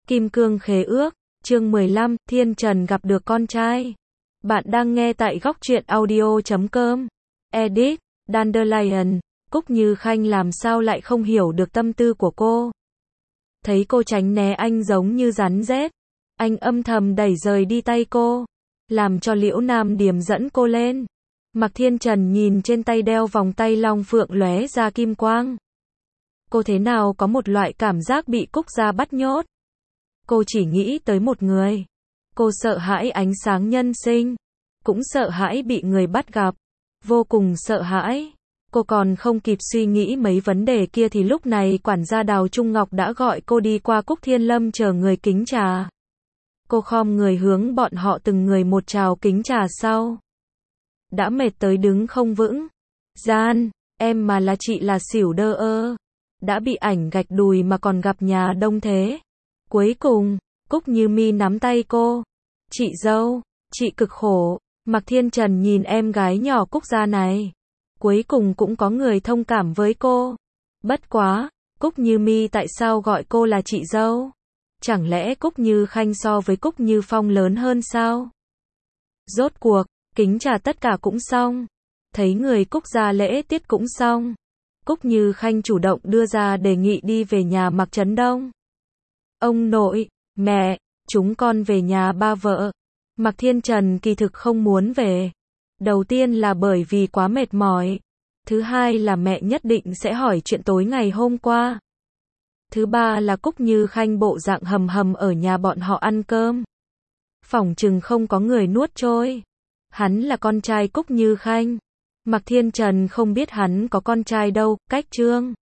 Kim Cương Khế Ước, chương 15, Thiên Trần gặp được con trai. Bạn đang nghe tại góc truyện audio.com. Edit, Dandelion, Cúc Như Khanh làm sao lại không hiểu được tâm tư của cô. Thấy cô tránh né anh giống như rắn rết, anh âm thầm đẩy rời đi tay cô, làm cho Liễu Nam Điềm dẫn cô lên. Mạc Thiên Trần nhìn trên tay đeo vòng tay long phượng lóe ra kim quang. Cô thế nào có một loại cảm giác bị Cúc gia bắt nhốt. Cô chỉ nghĩ tới một người. Cô sợ hãi ánh sáng nhân sinh, cũng sợ hãi bị người bắt gặp, vô cùng sợ hãi. Cô còn không kịp suy nghĩ mấy vấn đề kia thì lúc này quản gia Đào Trung Ngọc đã gọi cô đi qua Cúc Thiên Lâm chờ người kính trà. Cô khom người hướng bọn họ từng người một chào kính trà sau. Đã mệt tới đứng không vững. Gian, em mà là chị là xỉu đơ ơ. Đã bị ảnh gạch đùi mà còn gặp nhà đông thế. Cuối cùng, Cúc Như Mi nắm tay cô. Chị dâu, chị cực khổ. Mạc Thiên Trần nhìn em gái nhỏ Cúc gia này. Cuối cùng cũng có người thông cảm với cô. Bất quá, Cúc Như Mi tại sao gọi cô là chị dâu? Chẳng lẽ Cúc Như Khanh so với Cúc Như Phong lớn hơn sao? Rốt cuộc, kính trà tất cả cũng xong. Thấy người Cúc gia lễ tiết cũng xong. Cúc Như Khanh chủ động đưa ra đề nghị đi về nhà Mạc Trấn Đông. Ông nội, mẹ, chúng con về nhà ba vợ. Mạc Thiên Trần kỳ thực không muốn về. Đầu tiên là bởi vì quá mệt mỏi. Thứ hai là mẹ nhất định sẽ hỏi chuyện tối ngày hôm qua. Thứ ba là Cúc Như Khanh bộ dạng hầm hầm ở nhà bọn họ ăn cơm. Phỏng chừng không có người nuốt trôi. Hắn là con trai Cúc Như Khanh. Mạc Thiên Trần không biết hắn có con trai đâu, cách Trương